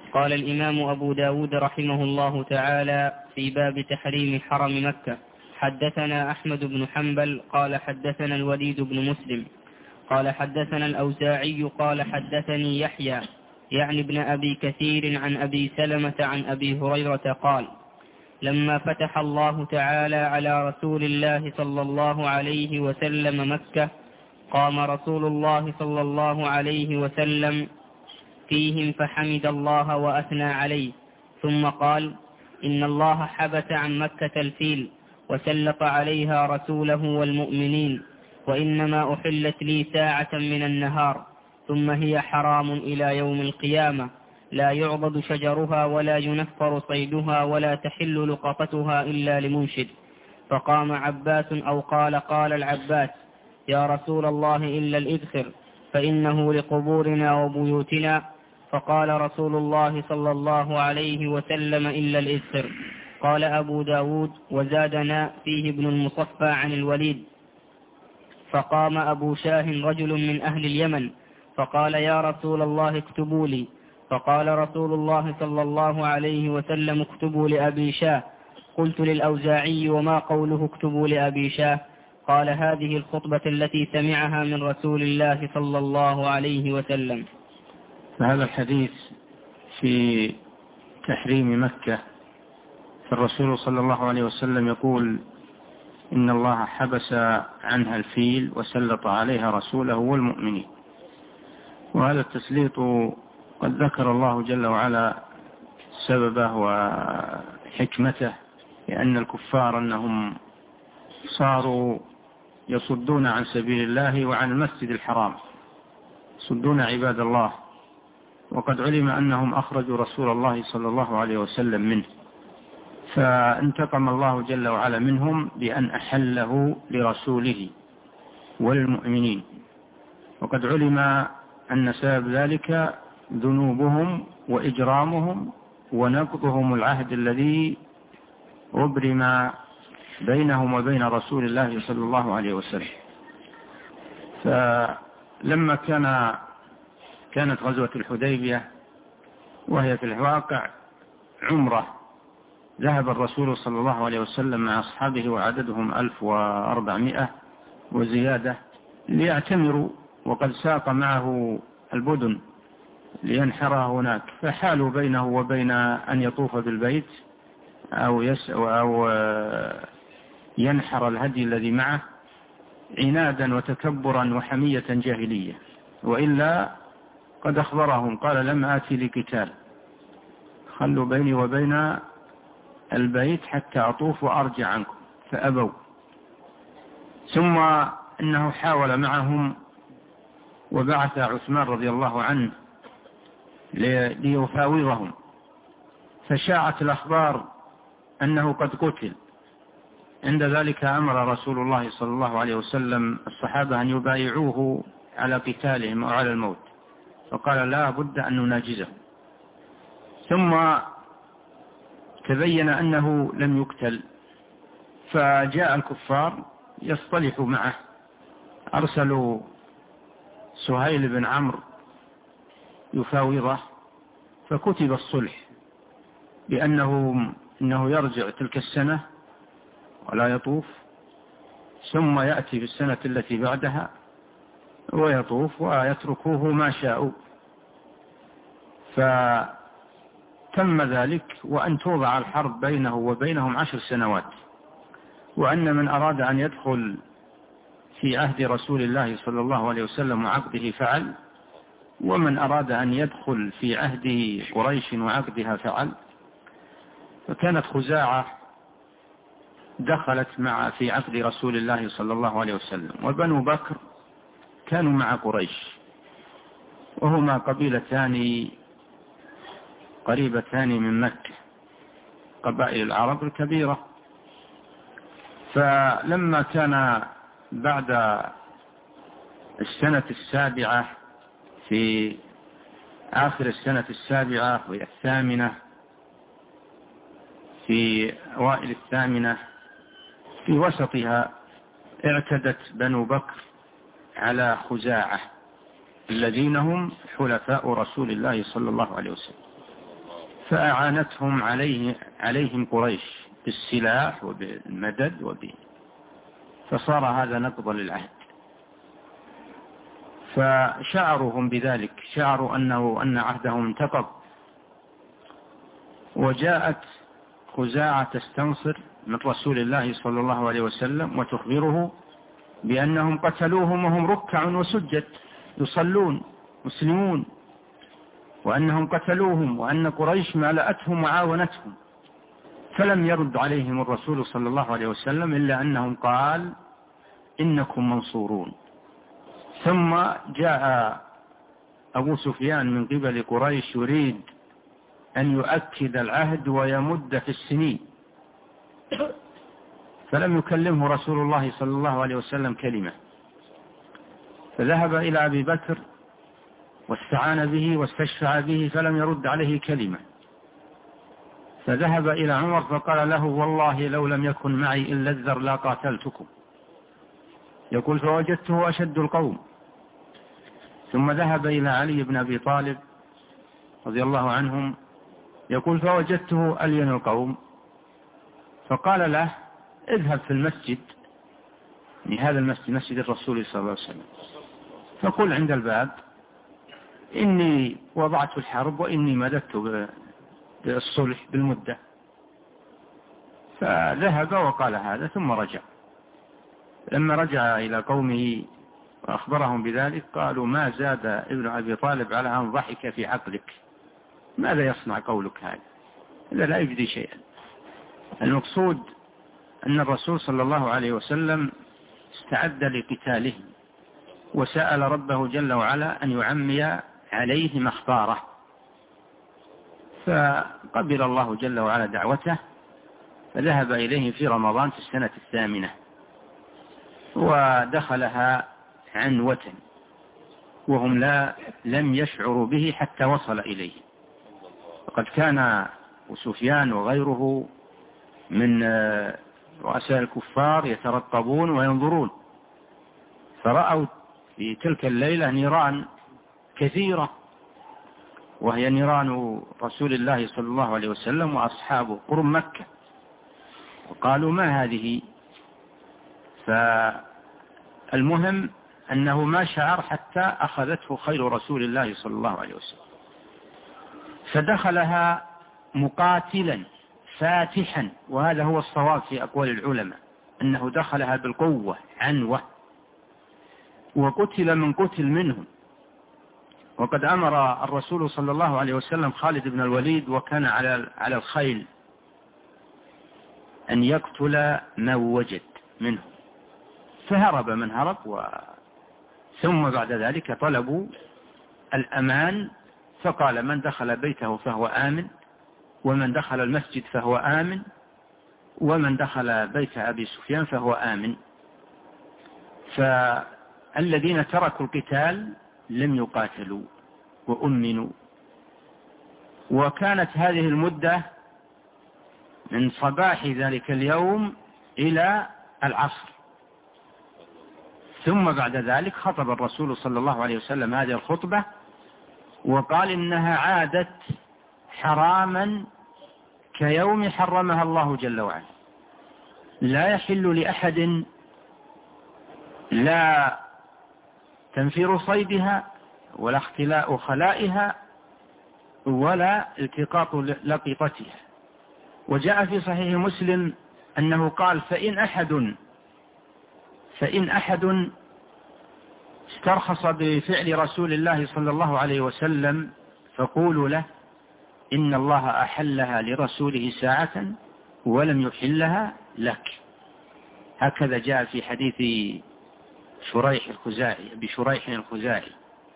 قال الإمام أبو داود رحمه الله تعالى في باب تحريم حرم مكة: حدثنا أحمد بن حنبل قال حدثنا الوليد بن مسلم قال حدثنا الأوزاعي قال حدثني يحيى يعني ابن أبي كثير عن أبي سلمة عن أبي هريرة قال: لما فتح الله تعالى على رسول الله صلى الله عليه وسلم مكة قام رسول الله صلى الله عليه وسلم فيهم فحمد الله وأثنى عليه، ثم قال: إن الله حبس عن مكة الفيل وسلط عليها رسوله والمؤمنين، وإنما أحلت لي ساعة من النهار، ثم هي حرام إلى يوم القيامة، لا يعضد شجرها ولا ينفر صيدها ولا تحل لقطتها إلا لمنشد. فقام عباس أو قال العباس: يا رسول الله إلا الإذخر فإنه لقبورنا وبيوتنا. فقال رسول الله صلى الله عليه وسلم: إلا الإذخر. قال أبو داود: وزادنا فيه ابن المصفى عن الوليد. فقام أبو شاه رجل من أهل اليمن فقال: يا رسول الله اكتبوا لي. فقال رسول الله صلى الله عليه وسلم: اكتبوا لأبي شاه. قلت للأوزاعي: وما قوله اكتبوا لأبي شاه؟ قال: هذه الخطبة التي سمعها من رسول الله صلى الله عليه وسلم. فهذا الحديث في تحريم مكة، فالرسول صلى الله عليه وسلم يقول: إن الله حبس عنها الفيل وسلط عليها رسوله والمؤمنين. وهذا التسليط قد ذكر الله جل وعلا سببه وحكمته، لأن الكفار أنهم صاروا يصدون عن سبيل الله وعن المسجد الحرام، يصدون عباد الله، وقد علم أنهم أخرجوا رسول الله صلى الله عليه وسلم منه، فانتقم الله جل وعلا منهم بأن أحله لرسوله والمؤمنين. وقد علم أن سبب ذلك ذنوبهم وإجرامهم ونقضهم العهد الذي أبرم بينهم وبين رسول الله صلى الله عليه وسلم. فلما كانت غزوة الحديبية، وهي في الواقع عمرة، ذهب الرسول صلى الله عليه وسلم مع أصحابه وعددهم 1400 وزيادة ليعتمروا، وقد ساق معه البدن لينحرها هناك، فحالوا بينه وبين أن يطوف بالبيت أو ينحر الهدي الذي معه عنادا وتكبرا وحمية جاهلية، وإلا قد أخبرهم قال: لم آتي لقتال، خلوا بيني وبين البيت حتى أطوف وأرجع عنكم، فأبوا. ثم إنه حاول معهم وبعث عثمان رضي الله عنه ليفاوضهم، فشاعت الأخبار أنه قد قتل. عند ذلك أمر رسول الله صلى الله عليه وسلم الصحابة أن يبايعوه على قتالهم أو على الموت، فقال: لا بد أن نناجزه. ثم تبين أنه لم يقتل، فجاء الكفار يصطلحوا معه، أرسلوا سهيل بن عمرو يفاوضه، فكتب الصلح بأنه يرجع تلك السنة ولا يطوف، ثم يأتي في السنة التي بعدها ويطوف، ويتركوه ما شاءوا. فتم ذلك، وأن توضع الحرب بينه وبينهم 10 سنوات، وأن من أراد أن يدخل في عهد رسول الله صلى الله عليه وسلم وعقده فعل، ومن أراد أن يدخل في عهد قريش وعقدها فعل. فكانت خزاعة دخلت في عقد رسول الله صلى الله عليه وسلم، وبنو بكر كانوا مع قريش، وهما قبيلتان قريبتان من مكة، قبائل العرب الكبيرة. فلما كان بعد السنة السابعة، في آخر السنة السابعة والثامنة، في أوائل الثامنة، في وسطها، اعتدت بنو بكر على خزاعة الذين هم حلفاء رسول الله صلى الله عليه وسلم. فأعانتهم عليهم قريش بالسلاح وبالمدد فصار هذا نقضا للعهد. فشعرهم بذلك، شعروا أن عهدهم انتقض. وجاءت خزاعة تستنصر من رسول الله صلى الله عليه وسلم وتخبره بأنهم قتلوهم وهم ركع وسجد يصلون مسلمون، وأنهم قتلوهم وأن قريش ملأتهم وعاونتهم. فلم يرد عليهم الرسول صلى الله عليه وسلم إلا أنهم قال إنكم منصورون. ثم جاء أبو سفيان من قبل قريش يريد أن يؤكد العهد ويمد في السنين، فلم يكلمه رسول الله صلى الله عليه وسلم كلمة، فذهب إلى أبي بكر واستعان به واستشفع به فلم يرد عليه كلمة، فذهب إلى عمر فقال له والله لو لم يكن معي إلا الذر لا قاتلتكم. يقول فوجدته أشد القوم. ثم ذهب إلى علي بن أبي طالب رضي الله عنهم، يقول فوجدته ألين القوم، فقال له اذهب في المسجد، يعني هذا المسجد مسجد الرسول صلى الله عليه وسلم، فقل عند الباب إني وضعت الحرب وإني مددت بالصلح بالمدة. فذهب وقال هذا ثم رجع. لما رجع إلى قومه وأخبرهم بذلك قالوا ما زاد ابن أبي طالب على أن ضحك في عقلك، ماذا يصنع قولك هذا؟ إذا لا يجدي شيئا. المقصود أن الرسول صلى الله عليه وسلم استعد لقتالهم وسأل ربه جل وعلا أن يعمي عليه ما اختاره، فقبل الله جل وعلا دعوته، فذهب إليه في رمضان في السنة 8 ودخلها عنوة وهم لم يشعروا به حتى وصل إليه. وقد كان سفيان وغيره من رؤساء الكفار يترقبون وينظرون، فرأوا في تلك الليلة نيران كثيرة، وهي نيران رسول الله صلى الله عليه وسلم وأصحابه قرب مكة، وقالوا ما هذه؟ فالمهم أنه ما شعر حتى أخذته خيل رسول الله صلى الله عليه وسلم، فدخلها مقاتلا فاتحا، وهذا هو الصواب في أقوال العلماء أنه دخلها بالقوة عنوة، وقتل من قتل منهم. وقد أمر الرسول صلى الله عليه وسلم خالد بن الوليد وكان على الخيل أن يقتل من وجد منهم، فهرب من هرب، ثم بعد ذلك طلبوا الأمان، فقال من دخل بيته فهو آمن، ومن دخل المسجد فهو آمن، ومن دخل بيت أبي سفيان فهو آمن. فالذين تركوا القتال لم يقاتلوا وأمنوا. وكانت هذه المدة من صباح ذلك اليوم إلى العصر، ثم بعد ذلك خطب الرسول صلى الله عليه وسلم هذه الخطبة وقال إنها عادت حراما كيوم حرمها الله جل وعلا، لا يحل لأحد لا تنفير صيدها ولا اختلاء خلائها ولا التقاط لقطتها. وجاء في صحيح مسلم أنه قال فإن أحد استرخص بفعل رسول الله صلى الله عليه وسلم فقولوا له إن الله أحلها لرسوله ساعة ولم يحلها لك. هكذا جاء في حديث بشريح الخزاعي.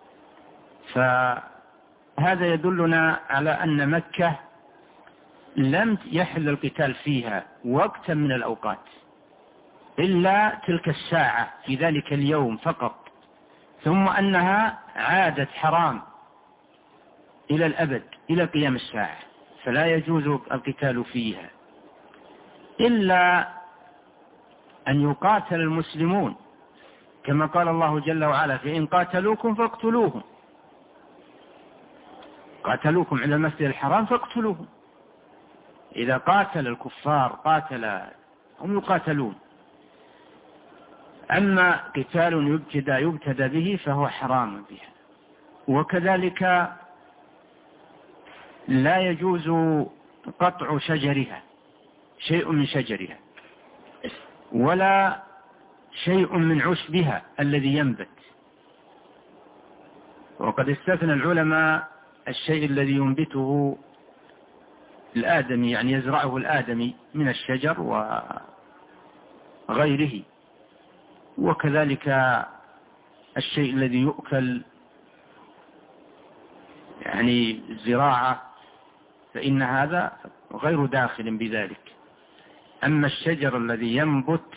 فهذا يدلنا على أن مكة لم يحل القتال فيها وقتا من الأوقات إلا تلك الساعة في ذلك اليوم فقط، ثم أنها عادت حرام إلى الأبد إلى قيام الساعة، فلا يجوز القتال فيها إلا أن يقاتل المسلمون كما قال الله جل وعلا فإن قاتلوكم فاقتلوهم. قاتلوكم عند المسجد الحرام فاقتلوهم. إذا قاتل الكفار هم يقاتلون. أما قتال يبتدى به فهو حرام بها. وكذلك لا يجوز قطع شجرها، شيء من شجرها، ولا شيء من عشبها الذي ينبت. وقد استثنى العلماء الشيء الذي ينبته الآدمي، يعني يزرعه الآدمي من الشجر وغيره، وكذلك الشيء الذي يؤكل يعني الزراعة، فإن هذا غير داخل بذلك. أما الشجر الذي ينبت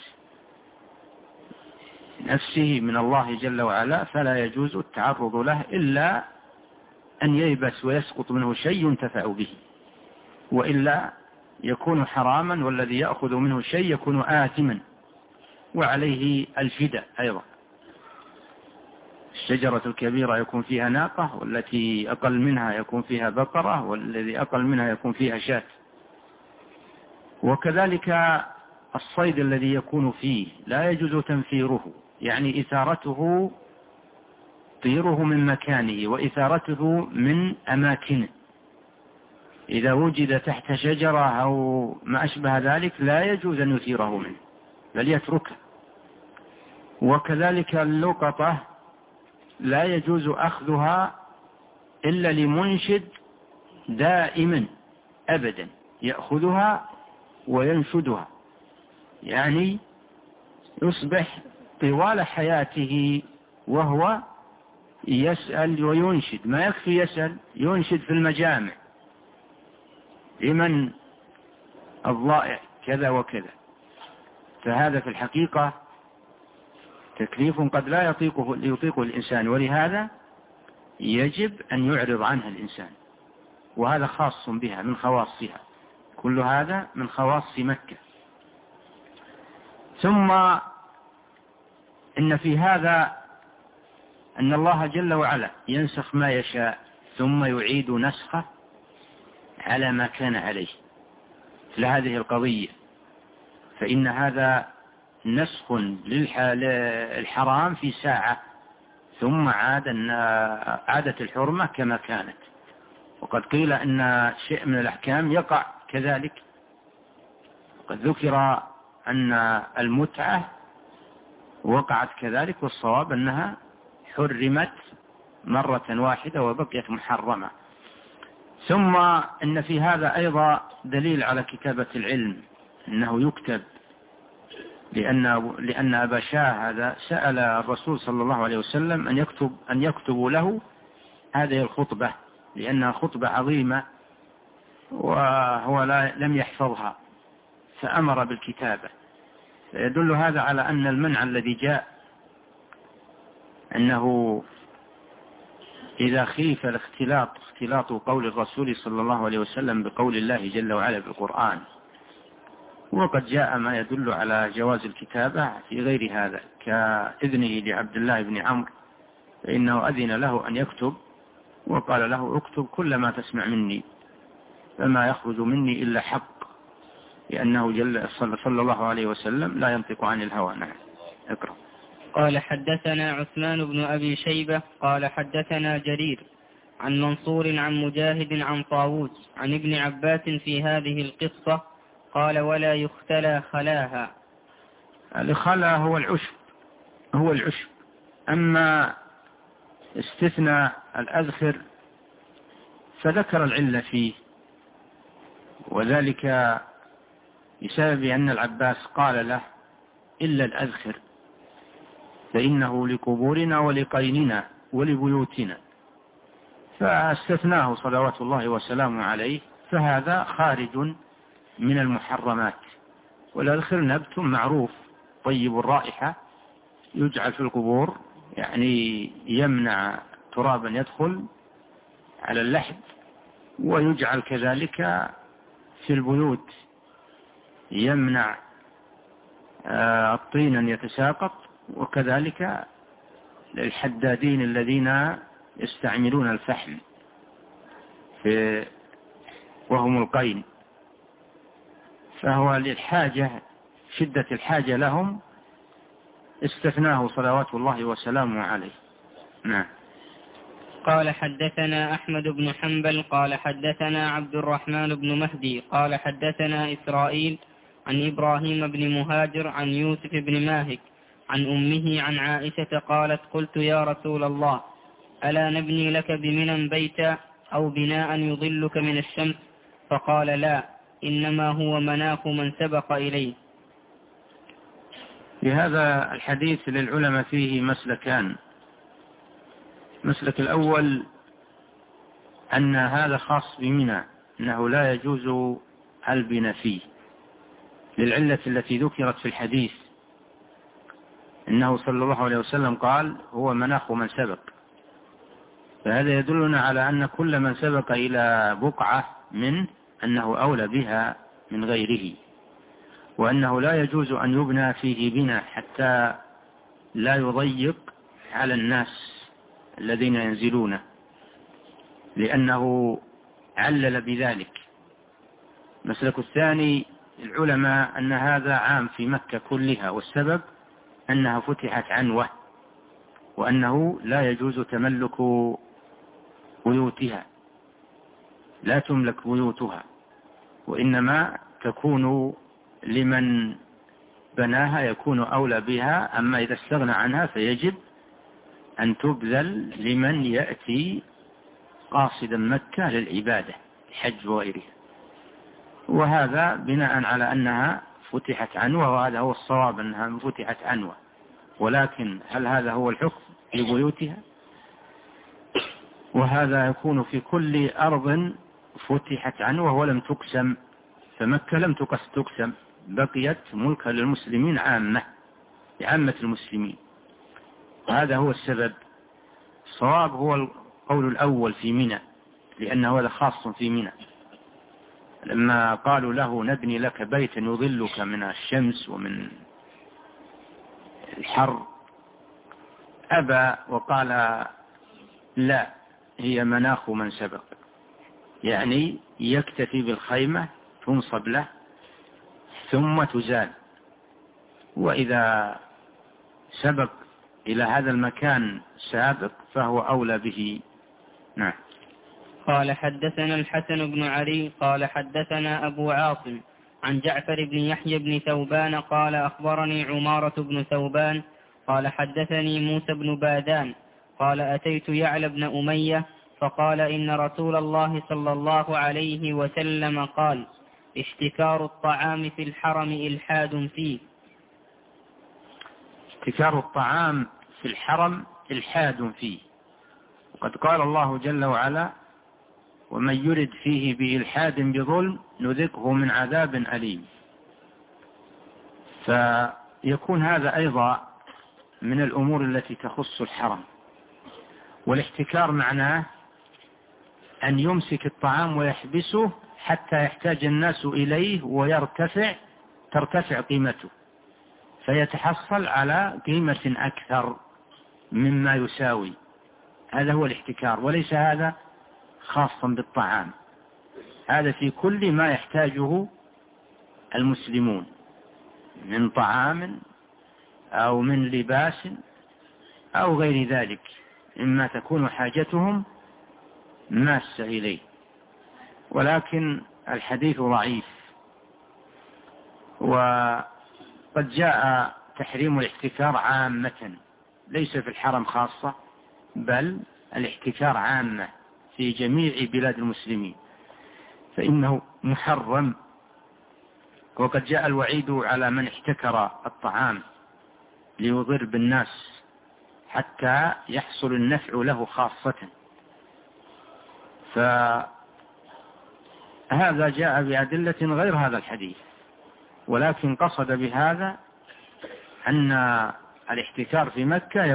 نفسه من الله جل وعلا فلا يجوز التعرض له إلا أن ييبس ويسقط منه شيء ينتفع به، وإلا يكون حراما، والذي يأخذ منه شيء يكون آثما وعليه الفداء أيضا. الشجرة الكبيرة يكون فيها ناقة، والتي أقل منها يكون فيها بقرة، والذي أقل منها يكون فيها شاة. وكذلك الصيد الذي يكون فيه لا يجوز تنفيره، يعني إثارته، طيره من مكانه وإثارته من أماكنه. إذا وجد تحت شجرة أو ما أشبه ذلك لا يجوز أن يثيره منه، بل يتركه. وكذلك اللقطة لا يجوز أخذها إلا لمنشد دائما أبدا، يأخذها وينشدها، يعني يصبح طوال حياته وهو يسأل وينشد. ما يكفي يسأل، ينشد في المجامع لمن الضائع كذا وكذا. فهذا في الحقيقة تكليف قد لا يطيقه الإنسان، ولهذا يجب أن يعرض عنها الإنسان، وهذا خاص بها من خواصها. كل هذا من خواص مكة. ثم إن في هذا أن الله جل وعلا ينسخ ما يشاء ثم يعيد نسخه على ما كان عليه لهذه القضية. فإن هذا نسخ للحرام في ساعة، ثم عادت الحرمة كما كانت. وقد قيل أن شيء من الأحكام يقع كذلك. قد ذكر أن المتعة وقعت كذلك، والصواب أنها حرمت مرة واحدة وبقيت محرمة. ثم إن في هذا أيضا دليل على كتابة العلم، أنه يكتب، لأن أبا شاه هذا سأل الرسول صلى الله عليه وسلم أن يكتبوا له هذه الخطبة، لأنها خطبة عظيمة وهو لم يحفظها، فأمر بالكتابة. فيدل هذا على أن المنع الذي جاء أنه إذا خيف اختلاط قول الرسول صلى الله عليه وسلم بقول الله جل وعلا بالقرآن. وقد جاء ما يدل على جواز الكتابة في غير هذا، كإذنه لعبد الله بن عمرو، فإنه أذن له أن يكتب، وقال له اكتب كل ما تسمع مني، فما يخرج مني إلا حق، لأنه صلى الله عليه وسلم لا ينطق عن الهوى. نعم، اقرأ. قال حدثنا عثمان بن أبي شيبة قال حدثنا جرير عن منصور عن مجاهد عن طاووس عن ابن عباس في هذه القصة قال ولا يختلى خلاها. الخلا هو العشب. أما استثناء الأذخر فذكر العلة فيه، وذلك بسبب أن العباس قال له إلا الأذخر فإنه لقبورنا ولقيننا ولبيوتنا، فاستثناه صلوات الله وسلامه عليه، فهذا خارج من المحرمات. والأذخر نبت معروف طيب الرائحة، يجعل في القبور، يعني يمنع ترابا يدخل على اللحد، ويجعل كذلك في البيوت يمنع الطين أن يتساقط، وكذلك للحدادين الذين يستعملون الفحم. وهم القين، فهو للحاجة، شدة الحاجة لهم استثناه صلوات الله وسلامه عليه. نعم. قال حدثنا أحمد بن حنبل قال حدثنا عبد الرحمن بن مهدي قال حدثنا إسرائيل عن إبراهيم بن مهاجر عن يوسف بن ماهك عن أمه عن عائشة قالت قلت يا رسول الله ألا نبني لك بمنى بيتا أو بناء يظلك من الشمس؟ فقال لا، إنما هو مناخ من سبق إليه. في هذا الحديث للعلماء فيه مسلكان. المسلك الأول أن هذا خاص بمنى، أنه لا يجوز البناء فيه للعلة التي ذكرت في الحديث، إنه صلى الله عليه وسلم قال هو مناخ من سبق، فهذا يدلنا على أن كل من سبق إلى بقعة منه أنه أولى بها من غيره، وأنه لا يجوز أن يبنى فيه بناء حتى لا يضيق على الناس الذين ينزلونه، لأنه علل بذلك. المسلك الثاني العلماء أن هذا عام في مكة كلها، والسبب أنها فتحت عنوة، وأنه لا يجوز تملك بيوتها، لا تملك بيوتها، وإنما تكون لمن بناها يكون أولى بها، أما إذا استغنى عنها فيجب أن تبذل لمن يأتي قاصدا مكة للعبادة الحج وغيرها، وهذا بناء على أنها فتحت عنوة، وهذا هو الصواب أنها فتحت عنوة، ولكن هل هذا هو الحكم لبيوتها؟ وهذا يكون في كل أرض فتحت عنوة ولم تقسم، فمكة لم تقسم، بقيت ملكا للمسلمين عامة المسلمين، وهذا هو السبب. الصواب هو القول الأول في منى، لأنه هذا خاص في منى. لما قالوا له نبني لك بيتا يظلك من الشمس ومن الحر أبى وقال لا، هي مناخ من سبق، يعني يكتفي بالخيمة تنصب له ثم تزال، وإذا سبق إلى هذا المكان سابق فهو أولى به. نعم. قال حدثنا الحسن بن علي قال حدثنا أبو عاصم عن جعفر بن يحيى بن ثوبان قال أخبرني عمارة بن ثوبان قال حدثني موسى بن بادان قال أتيت يعلى بن أمية فقال إن رسول الله صلى الله عليه وسلم قال اشتكار الطعام في الحرم إلحاد فيه. اشتكار الطعام في الحرم إلحاد فيه، وقد قال الله جل وعلا ومن يرد فيه بإلحاد بظلم نذقه من عذاب أليم. فيكون هذا أيضا من الأمور التي تخص الحرم. والاحتكار معناه أن يمسك الطعام ويحبسه حتى يحتاج الناس إليه ترتفع قيمته، فيتحصل على قيمة أكثر مما يساوي. هذا هو الاحتكار، وليس هذا خاصا بالطعام، هذا في كل ما يحتاجه المسلمون من طعام أو من لباس أو غير ذلك، إما تكون حاجتهم ماسة إليه. ولكن الحديث ضعيف، وقد جاء تحريم الاحتكار عامة، ليس في الحرم خاصة، بل الاحتكار عامة في جميع بلاد المسلمين، فإنه محرم. وقد جاء الوعيد على من احتكر الطعام ليضر بالناس حتى يحصل النفع له خاصة، فهذا جاء بأدلة غير هذا الحديث، ولكن قصد بهذا أن الاحتكار في مكة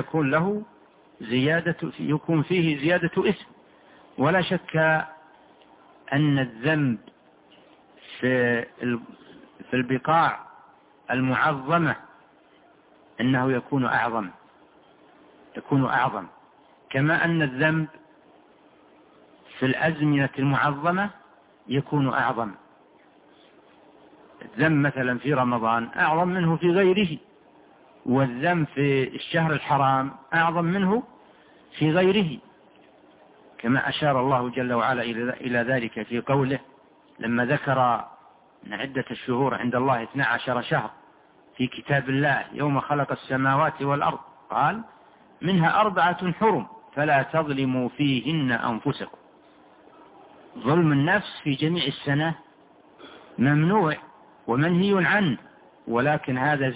يكون فيه زيادة اسم، ولا شك أن الذنب في البقاع المعظمة أنه يكون أعظم، كما أن الذنب في الأزمنة المعظمة يكون أعظم. الذم مثلا في رمضان أعظم منه في غيره، والذم في الشهر الحرام أعظم منه في غيره، كما أشار الله جل وعلا إلى ذلك في قوله لما ذكر أن عدة الشهور عند الله 12 شهر في كتاب الله يوم خلق السماوات والأرض، قال منها 4 حرم فلا تظلموا فيهن أنفسكم. ظلم النفس في جميع السنة ممنوع ومنهي عنه، ولكن هذا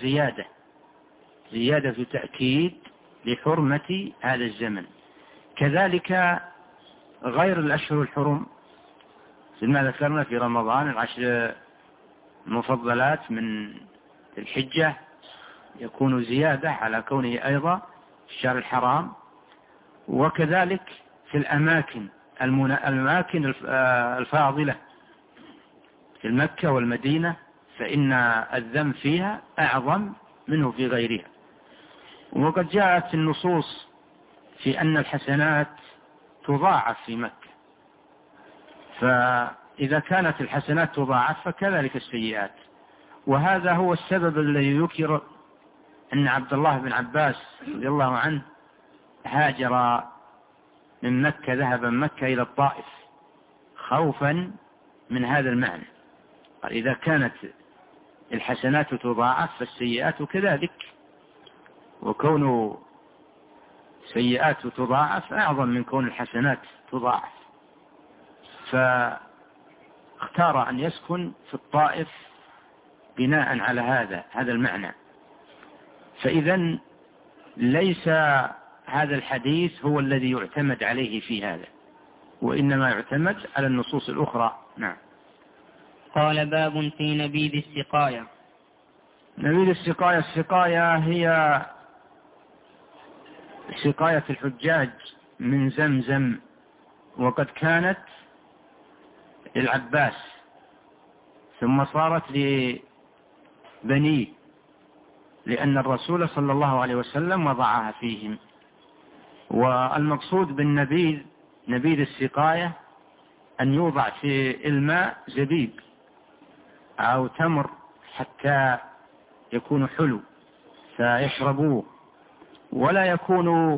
زيادة تأكيد لحرمة هذا الزمن. كذلك غير الأشهر الحرم ما ذكرنا في رمضان 10 المفضلات من الحجة يكون زيادة على كونه أيضا الشهر الحرام. وكذلك في الأماكن الفاضلة في مكة والمدينة فإن الذم فيها أعظم منه في غيرها. وقد جاءت النصوص في أن الحسنات تضاعف في مكة، فإذا كانت الحسنات تضاعف فكذلك السيئات. وهذا هو السبب الذي يذكر أن عبد الله بن عباس رضي الله عنه هاجر من مكة، ذهب من مكة إلى الطائف خوفا من هذا المعنى. قال إذا كانت الحسنات تضاعف فالسيئات كذلك، وكون السيئات تضاعف أعظم من كون الحسنات تضاعف، فاختار أن يسكن في الطائف بناء على هذا المعنى. فإذا ليس هذا الحديث هو الذي يعتمد عليه في هذا، وإنما يعتمد على النصوص الأخرى. نعم. قال باب في نبيذ السقاية. نبيذ السقاية هي سقاية الحجاج من زمزم، وقد كانت للعباس ثم صارت لبنيه، لأن الرسول صلى الله عليه وسلم وضعها فيهم. والمقصود بالنبيذ نبيذ السقاية أن يوضع في الماء زبيب أو تمر حتى يكون حلو فيشربوه، ولا يكون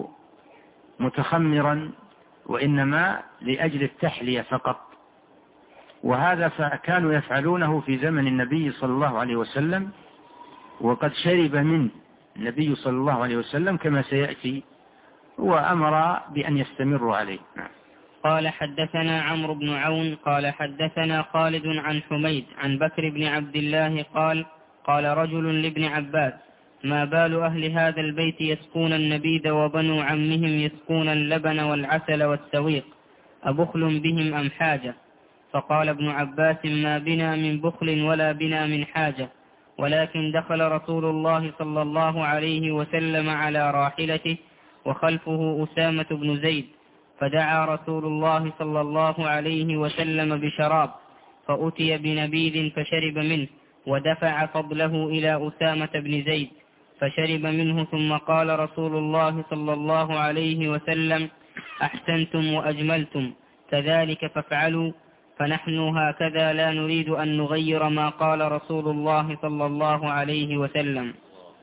متخمرا، وإنما لأجل التحلية فقط. وهذا كانوا يفعلونه في زمن النبي صلى الله عليه وسلم، وقد شرب منه النبي صلى الله عليه وسلم كما سيأتي، وأمر بأن يستمروا عليه. قال حدثنا عمرو بن عون قال حدثنا خالد عن حميد عن بكر بن عبد الله قال قال رجل لابن عباس ما بال أهل هذا البيت يسقون النبيذ وبنو عمهم يسقون اللبن والعسل والسويق، أبخل بهم أم حاجة؟ فقال ابن عباس ما بنا من بخل ولا بنا من حاجة، ولكن دخل رسول الله صلى الله عليه وسلم على راحلته وخلفه أسامة بن زيد، فدعا رسول الله صلى الله عليه وسلم بشراب، فأتي بنبيذ فشرب منه، ودفع فضله إلى أسامة بن زيد فشرب منه، ثم قال رسول الله صلى الله عليه وسلم أحسنتم وأجملتم، كذلك فافعلوا، فنحن هكذا لا نريد أن نغير ما قال رسول الله صلى الله عليه وسلم.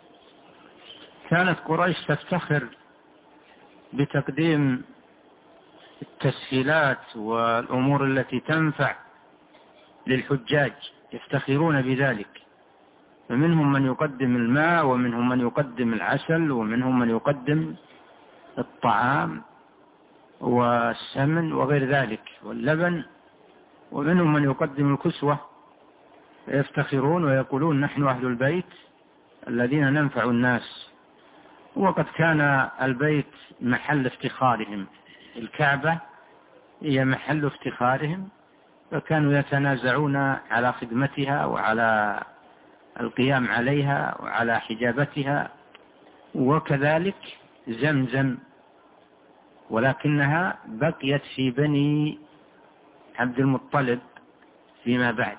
كانت قريش تفتخر بتقديم التسهيلات والأمور التي تنفع للحجاج، يفتخرون بذلك، فمنهم من يقدم الماء، ومنهم من يقدم العسل، ومنهم من يقدم الطعام والسمن وغير ذلك واللبن، ومنهم من يقدم الكسوة، يفتخرون ويقولون نحن أهل البيت الذين ننفع الناس. وقد كان البيت محل افتخارهم، الكعبة هي محل افتخارهم، فكانوا يتنازعون على خدمتها وعلى القيام عليها وعلى حجابتها. وكذلك زمزم، ولكنها بقيت في بني عبد المطلب فيما بعد،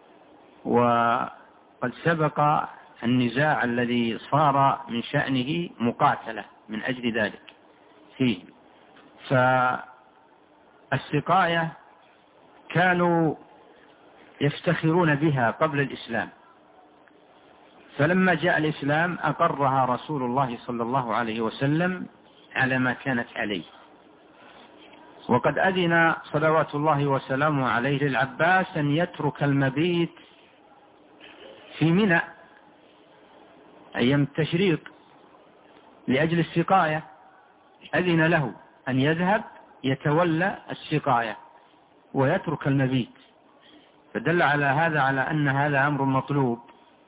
وقد سبق النزاع الذي صار من شأنه مقاتلة من أجل ذلك فيه. السقاية كانوا يفتخرون بها قبل الإسلام، فلما جاء الإسلام أقرها رسول الله صلى الله عليه وسلم على ما كانت عليه. وقد أذن صلوات الله وسلامه عليه للعباس أن يترك المبيت في منى أيام التشريق لأجل السقاية، أذن له أن يذهب يتولى السقاية ويترك المبيت، فدل على هذا على أن هذا أمر مطلوب.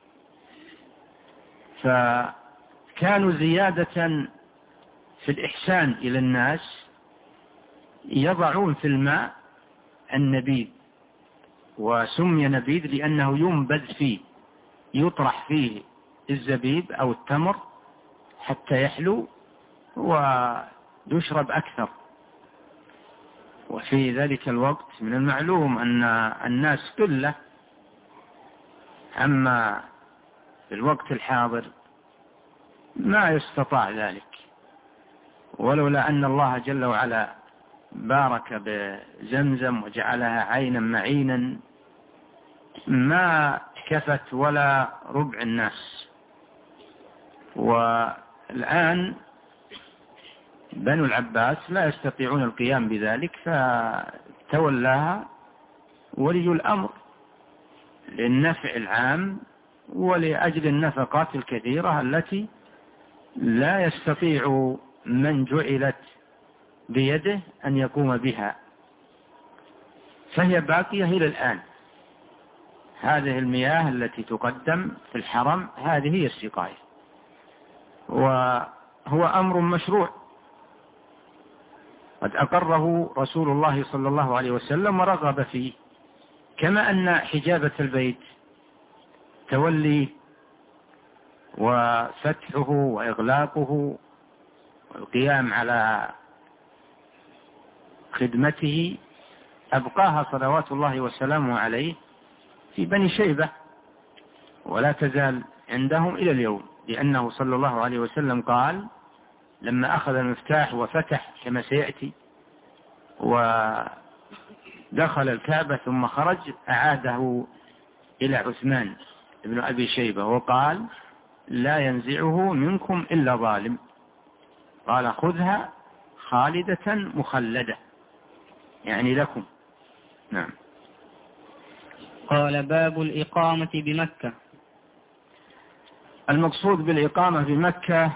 فكانوا زيادة في الإحسان إلى الناس يضعون في الماء النبيذ، وسمي نبيذ لأنه ينبذ فيه، يطرح فيه الزبيب أو التمر حتى يحلو ويشرب أكثر. وفي ذلك الوقت من المعلوم أن الناس قلة، أما في الوقت الحاضر ما يستطاع ذلك، ولولا أن الله جل وعلا بارك بزمزم وجعلها عينا معينا ما كفت ولا ربع الناس. والآن بنو العباس لا يستطيعون القيام بذلك، فتولاها ولي الأمر للنفع العام ولأجل النفقات الكثيرة التي لا يستطيع من جعلت بيده أن يقوم بها، فهي باقية إلى الآن. هذه المياه التي تقدم في الحرم هذه هي السقاية، وهو أمر مشروع قد أقره رسول الله صلى الله عليه وسلم ورغب فيه، كما أن حجابة البيت تولي وفتحه وإغلاقه والقيام على خدمته أبقاها صلوات الله وسلامه عليه في بني شيبة، ولا تزال عندهم إلى اليوم، لأنه صلى الله عليه وسلم قال لما أخذ المفتاح وفتح كما سيأتي ودخل الكعبة ثم خرج أعاده إلى عثمان ابن أبي شيبة وقال لا ينزعه منكم إلا ظالم، قال خذها خالدة مخلدة، يعني لكم. نعم. قال باب الإقامة بمكة. المقصود بالإقامة بمكة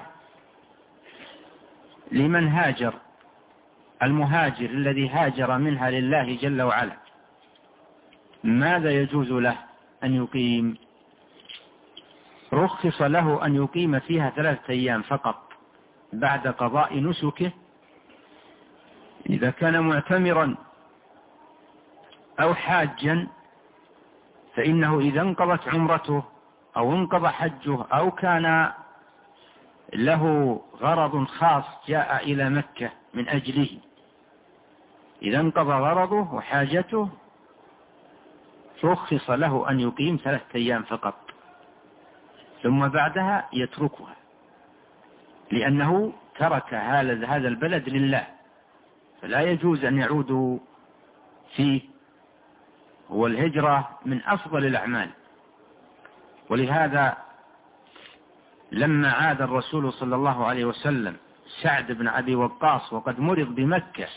لمن هاجر، المهاجر الذي هاجر منها لله جل وعلا ماذا يجوز له أن يقيم؟ رخص له أن يقيم فيها 3 أيام فقط بعد قضاء نسكه، إذا كان معتمرا أو حاجا فإنه إذا انقضت عمرته أو انقضى حجه أو كان له غرض خاص جاء إلى مكة من أجله، إذا انقضى غرضه وحاجته رخص له أن يقيم 3 أيام فقط، ثم بعدها يتركها، لأنه ترك هذا البلد لله فلا يجوز أن يعودوا فيه. هو الهجرة من أفضل الأعمال، ولهذا لما عاد الرسول صلى الله عليه وسلم سعد بن أبي وقاص وقد مرض بمكة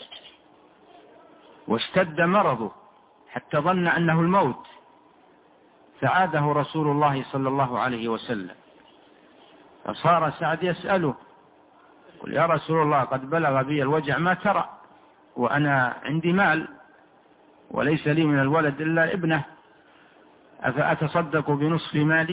واشتد مرضه حتى ظن أنه الموت، فعاده رسول الله صلى الله عليه وسلم، فصار سعد يسأله قل يا رسول الله قد بلغ بي الوجع ما ترى، وأنا عندي مال وليس لي من الولد إلا ابنه، أفأتصدق بنصف مالي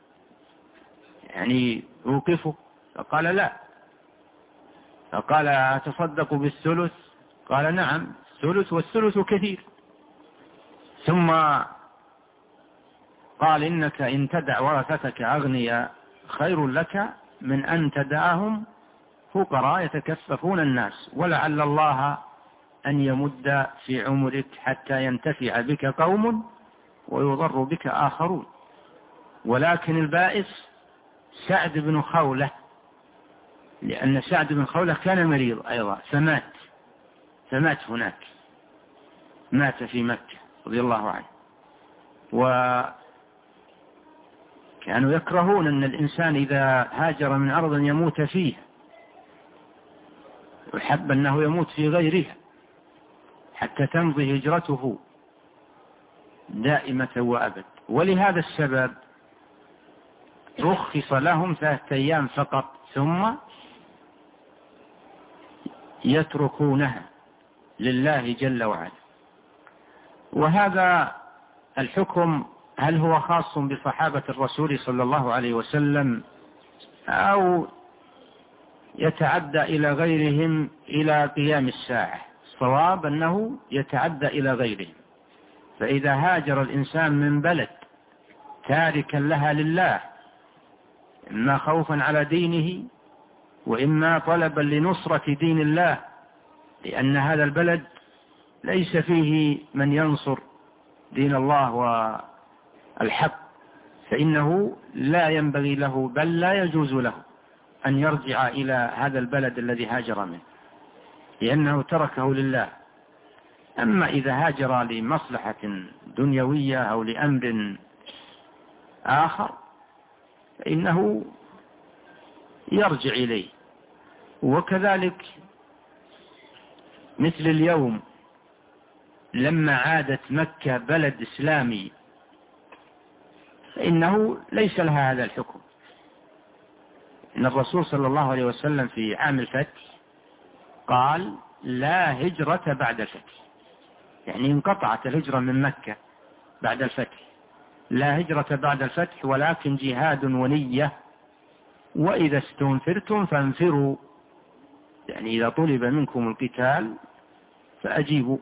يعني أوقفه؟ فقال لا. فقال أتصدق بالثلث؟ قال نعم الثلث، والثلث كثير. ثم قال إنك إن تدع ورثتك أغنياء خير لك من أن تدعهم فقراء يتكففون الناس، ولعل الله أن يمد في عمرك حتى ينتفع بك قوم ويضر بك آخرون. ولكن البائس سعد بن خولة، لأن سعد بن خولة كان مريض أيضا فمات هناك، مات في مكة رضي الله عنه. وكانوا يكرهون أن الإنسان إذا هاجر من أرض يموت فيه، يحب أنه يموت في غيرها حتى تمضي هجرته دائمة وأبد. ولهذا السبب رخص لهم 3 أيام فقط ثم يتركونها لله جل وعلا. وهذا الحكم هل هو خاص بصحابة الرسول صلى الله عليه وسلم أو يتعدى إلى غيرهم إلى قيام الساعة؟ الصواب أنه يتعدى إلى غيرهم. فإذا هاجر الإنسان من بلد تاركا لها لله، إما خوفا على دينه وإما طلبا لنصرة دين الله، لأن هذا البلد ليس فيه من ينصر دين الله والحق، فإنه لا ينبغي له بل لا يجوز له أن يرجع إلى هذا البلد الذي هاجر منه، لأنه تركه لله. أما إذا هاجر لمصلحة دنيوية أو لأمر آخر فإنه يرجع إليه. وكذلك مثل اليوم لما عادت مكة بلد إسلامي فإنه ليس لها هذا الحكم. إن الرسول صلى الله عليه وسلم في عام الفتح قال لا هجرة بعد الفتح، يعني انقطعت الهجرة من مكة بعد الفتح، لا هجرة بعد الفتح ولكن جهاد ونية، وإذا استنفرتم فانفروا، يعني إذا طلب منكم القتال فأجيبوا.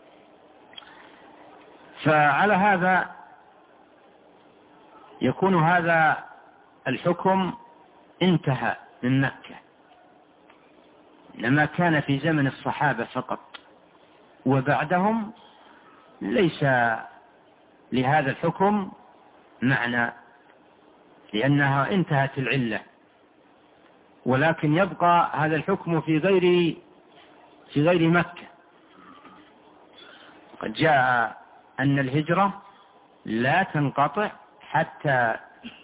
فعلى هذا يكون هذا الحكم انتهى من مكة، لما كان في زمن الصحابة فقط، وبعدهم ليس لهذا الحكم معنى لأنها انتهت العلة، ولكن يبقى هذا الحكم في غير مكة. قد جاء أن الهجرة لا تنقطع حتى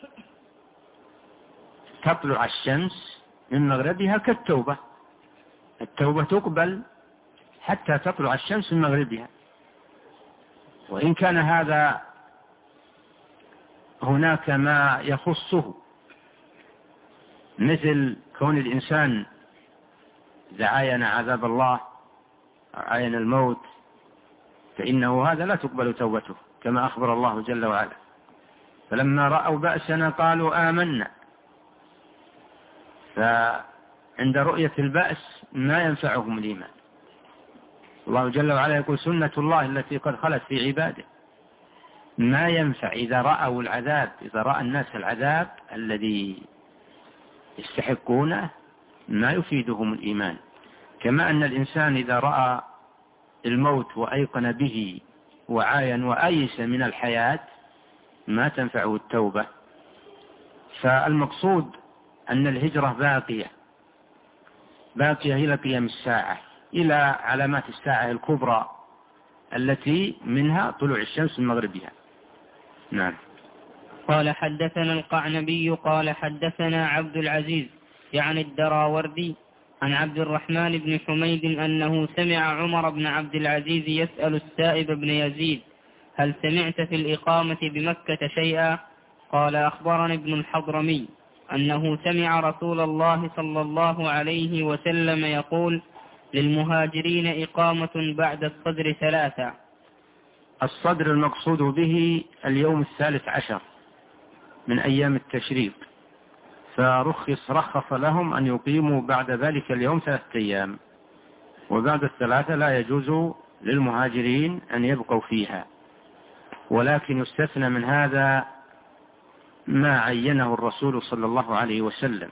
تطلع الشمس من مغربها كالتوبة، التوبة تقبل حتى تطلع الشمس من مغربها. وإن كان هذا هناك ما يخصه، مثل كون الإنسان إذا عاين عذاب الله أو عاين الموت فإنه هذا لا تقبل توبته، كما أخبر الله جل وعلا فلما رأوا بأسنا قالوا آمنا. فعند رؤية البأس ما ينفعهم الإيمان. الله جل وعلا يقول سنة الله التي قد خلت في عباده، ما ينفع إذا رأوا العذاب، إذا رأى الناس العذاب الذي يستحقونه ما يفيدهم الإيمان. كما أن الإنسان إذا رأى الموت وأيقن به وعاين وأيس من الحياة ما تنفعه التوبة. فالمقصود أن الهجرة باقية إلى قيام الساعة، إلى علامات الساعة الكبرى التي منها طلوع الشمس من مغربها. نعم. قال حدثنا القعنبي قال حدثنا عبد العزيز يعني الدراوردي عن عبد الرحمن بن حميد أنه سمع عمر بن عبد العزيز يسأل السائب بن يزيد هل سمعت في الإقامة بمكة شيئا؟ قال أخبرني ابن الحضرمي أنه سمع رسول الله صلى الله عليه وسلم يقول للمهاجرين إقامة بعد الصدر 3. الصدر المقصود به اليوم 13 من أيام التشريق، فرخص لهم أن يقيموا بعد ذلك اليوم 3 أيام، وبعد 3 لا يجوز للمهاجرين أن يبقوا فيها. ولكن يستثنى من هذا ما عينه الرسول صلى الله عليه وسلم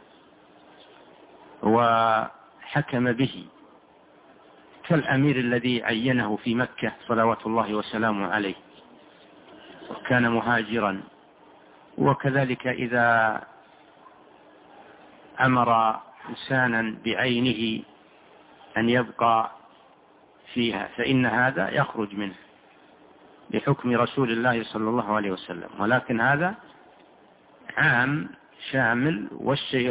وحكم به، كالأمير الذي عينه في مكة صلوات الله وسلامه عليه وكان مهاجرا. وكذلك إذا أمر إنسانا بعينه أن يبقى فيها فإن هذا يخرج منه. لحكم رسول الله صلى الله عليه وسلم، ولكن هذا عام شامل، والشيء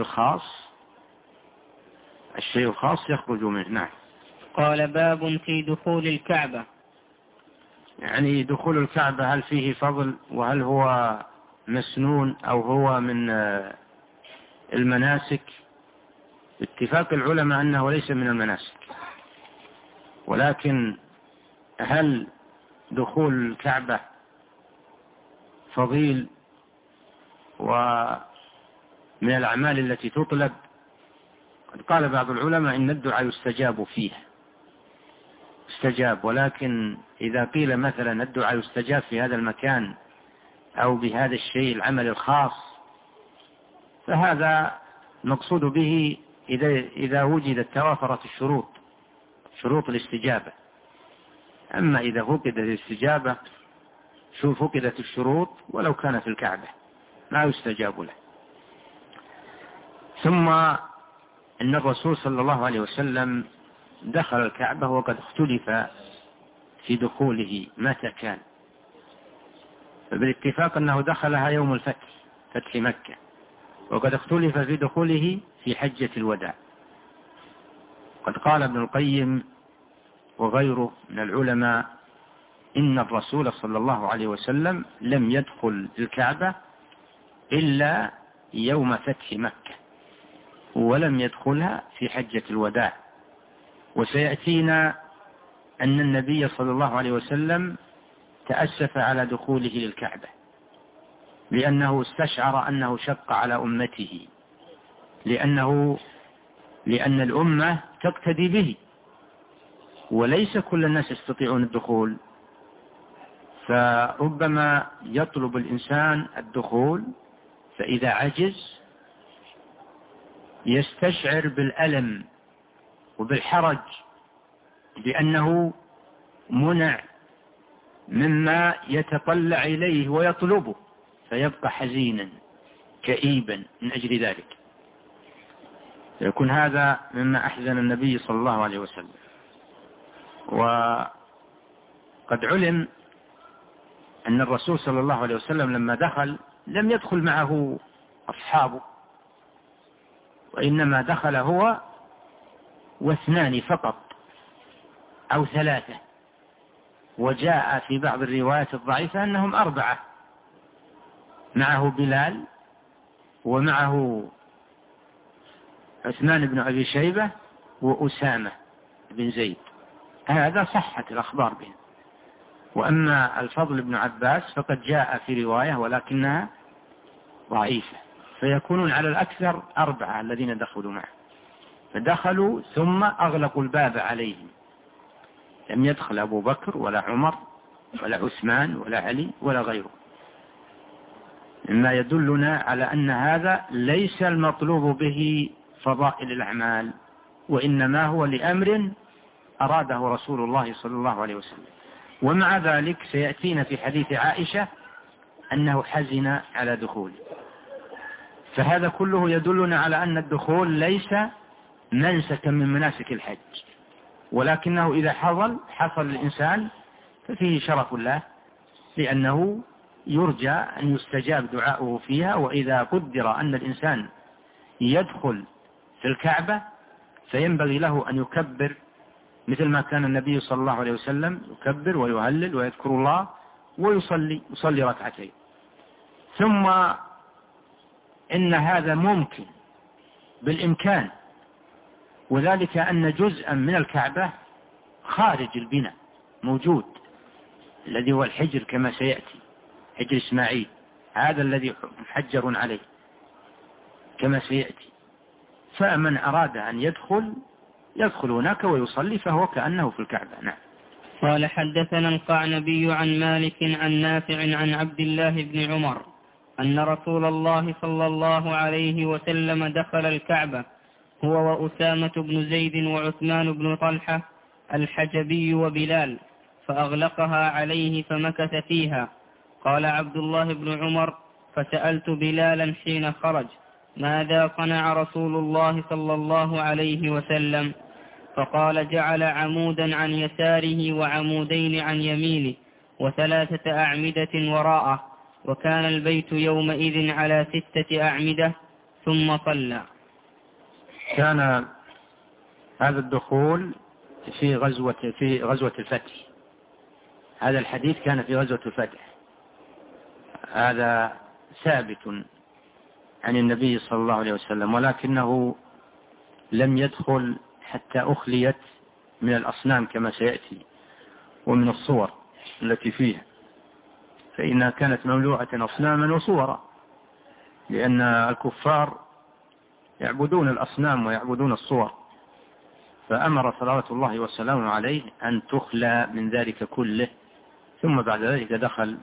الخاص يخرج منه. نعم. قال باب في دخول الكعبة. يعني دخول الكعبة هل فيه فضل، وهل هو مسنون أو هو من المناسك؟ اتفاق العلماء أنه ليس من المناسك، ولكن هل دخول الكعبة فضيل ومن الأعمال التي تطلب؟ قد قال بعض العلماء إن الدعاء يستجاب فيه، استجاب، ولكن إذا قيل مثلا الدعاء يستجاب في هذا المكان أو بهذا الشيء العمل الخاص، فهذا مقصود به إذا وجدت توافرت شروط الاستجابة. أما إذا فقدت الاستجابة، فقدت الشروط ولو كان في الكعبة لا يستجاب له. ثم إن الرسول صلى الله عليه وسلم دخل الكعبة وقد اختلف في دخوله متى كان، فبالاتفاق أنه دخلها يوم الفتح، فتح مكة، وقد اختلف في دخوله في حجة الوداع. قد قال ابن القيم وغيره من العلماء إن الرسول صلى الله عليه وسلم لم يدخل الكعبة إلا يوم فتح مكة، ولم يدخلها في حجة الوداع. وسيأتينا أن النبي صلى الله عليه وسلم تأسف على دخوله للكعبة، لأنه استشعر أنه شق على أمته، لأن الأمة تقتدي به، وليس كل الناس يستطيعون الدخول، فربما يطلب الإنسان الدخول، فإذا عجز يستشعر بالألم وبالحرج بأنه منع مما يتطلع إليه ويطلبه، فيبقى حزينا كئيبا من أجل ذلك، فيكون هذا مما أحزن النبي صلى الله عليه وسلم. وقد علم أن الرسول صلى الله عليه وسلم لما دخل لم يدخل معه أصحابه، وإنما دخل هو واثنان فقط أو ثلاثة، وجاء في بعض الروايات الضعيفة أنهم 4، معه بلال ومعه عثمان بن أبي شيبة وأسامة بن زيد، هذا صحت الأخبار به. وأما الفضل بن عباس فقد جاء في رواية ولكنها ضعيفة، فيكونون على الأكثر 4 الذين دخلوا معه، فدخلوا ثم أغلقوا الباب عليهم، لم يدخل أبو بكر ولا عمر ولا عثمان ولا علي ولا غيره، مما يدلنا على أن هذا ليس المطلوب به فضائل الأعمال، وإنما هو لأمر أراده رسول الله صلى الله عليه وسلم. ومع ذلك سيأتينا في حديث عائشة أنه حزن على دخوله، فهذا كله يدلنا على أن الدخول ليس منسكا من مناسك الحج، ولكنه إذا حصل الإنسان ففيه شرف له، لأنه يرجى أن يستجاب دعاؤه فيها. وإذا قدر أن الإنسان يدخل في الكعبة فينبغي له أن يكبر مثل ما كان النبي صلى الله عليه وسلم يكبر ويهلل ويذكر الله ويصلي ركعتين. ثم إن هذا ممكن بالإمكان، وذلك أن جزءا من الكعبة خارج البناء موجود، الذي هو الحجر كما سيأتي، حجر إسماعيل هذا الذي محجر عليه كما سيأتي، فمن أراد أن يدخل هناك ويصلي فهو كأنه في الكعبة. نعم. قال حدثنا القعنبي عن مالك عن نافع عن عبد الله بن عمر أن رسول الله صلى الله عليه وسلم دخل الكعبة هو وأسامة بن زيد وعثمان بن طلحة الحجبي وبلال، فأغلقها عليه فمكث فيها. قال عبد الله بن عمر فسألت بلالا حين خرج ماذا صنع رسول الله صلى الله عليه وسلم؟ فقال جعل عمودا عن يساره وعمودين عن يمينه، و3 أعمدة وراءه، وكان البيت يومئذ على 6 أعمدة، ثم صلى. كان هذا الدخول في غزوة الفتح. هذا الحديث كان في غزوة الفتح، هذا ثابت عن النبي صلى الله عليه وسلم، ولكنه لم يدخل حتى أخليت من الأصنام كما سيأتي ومن الصور التي فيها، فإنها كانت مملوءة أصناما وصورا، لأن الكفار يعبدون الأصنام ويعبدون الصور، فأمر صلوات الله وسلامه عليه أن تخلى من ذلك كله، ثم بعد ذلك دخل.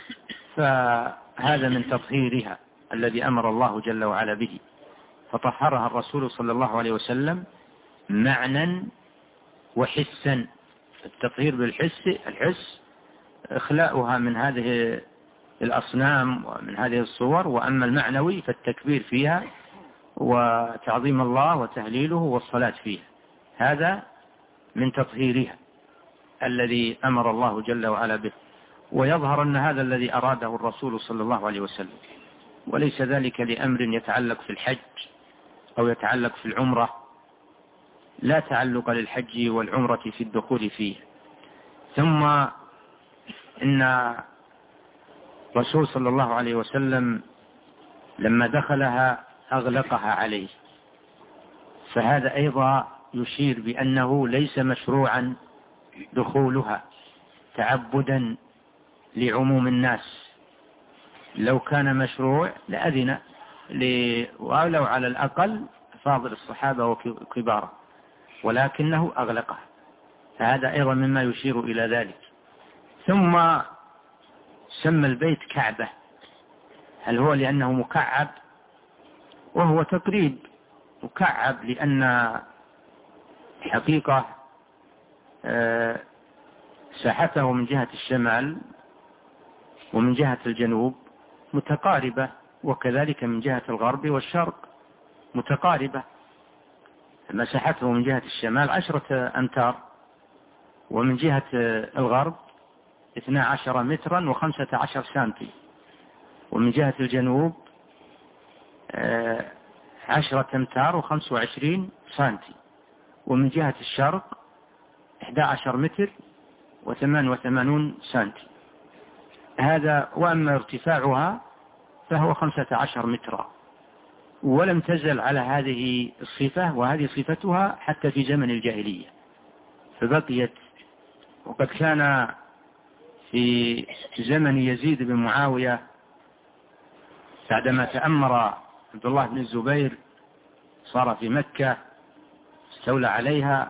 فهذا من تطهيرها الذي أمر الله جل وعلا به، فطهرها الرسول صلى الله عليه وسلم معنى وحسا. التطهير الحس إخلاؤها من هذه الأصنام ومن هذه الصور، وأما المعنوي فالتكبير فيها وتعظيم الله وتهليله والصلاة فيها، هذا من تطهيرها الذي أمر الله جل وعلا به. ويظهر أن هذا الذي أراده الرسول صلى الله عليه وسلم، وليس ذلك لأمر يتعلق في الحج أو يتعلق في العمرة، لا تعلق للحج والعمرة في الدخول فيه. ثم إن الرسول صلى الله عليه وسلم لما دخلها أغلقها عليه، فهذا أيضا يشير بأنه ليس مشروعا دخولها تعبدا لعموم الناس. لو كان مشروع لأذن ولو على الأقل فاضل الصحابة وكباره، ولكنه أغلقها، فهذا أيضا مما يشير إلى ذلك. ثم سمى البيت كعبة. هل هو لأنه مكعب؟ وهو تقريب مكعب، لأن حقيقة ساحته من جهة الشمال ومن جهة الجنوب متقاربة، وكذلك من جهة الغرب والشرق متقاربة. مساحته من جهة الشمال 10 أمتار، ومن جهة الغرب 12 مترا و15 سنتي، ومن جهة الجنوب 10 أمتار و25 سنتي، ومن جهة الشرق 11 متر و88 سنتي. هذا. وأما ارتفاعها فهو 15 مترا، ولم تزل على هذه الصفة، وهذه صفتها حتى في زمن الجاهلية فبقيت. وقد كان في زمن يزيد بن معاوية بعدما تأمر عبد الله بن الزبير صار في مكة استولى عليها،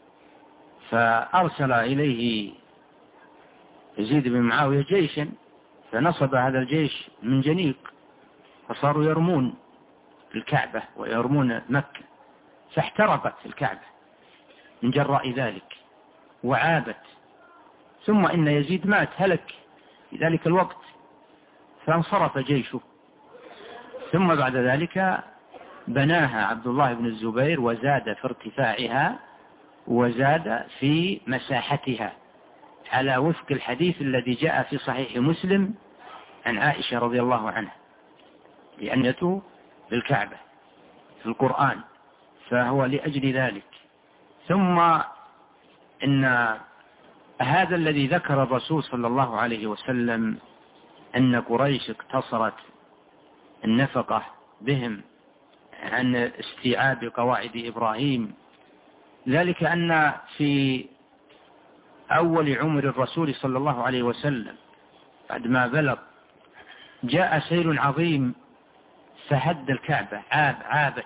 فأرسل إليه يزيد بن معاوية جيشا، فنصب هذا الجيش من جنيق، فصاروا يرمون الكعبة ويرمون مكة، فاحترقت الكعبة من جراء ذلك وعابت. ثم إن يزيد مات هلك في ذلك الوقت، فانصرف جيشه. ثم بعد ذلك بناها عبد الله بن الزبير، وزاد في ارتفاعها وزاد في مساحتها، على وفق الحديث الذي جاء في صحيح مسلم عن عائشة رضي الله عنها بأنيته للكعبة في القرآن، فهو لأجل ذلك. ثم إن هذا الذي ذكر الرسول صلى الله عليه وسلم أن قريش اقتصرت النفقة بهم عن استيعاب قواعد إبراهيم، ذلك أن في أول عمر الرسول صلى الله عليه وسلم بعد ما بلغ جاء سيل عظيم فهد الكعبة، عابت،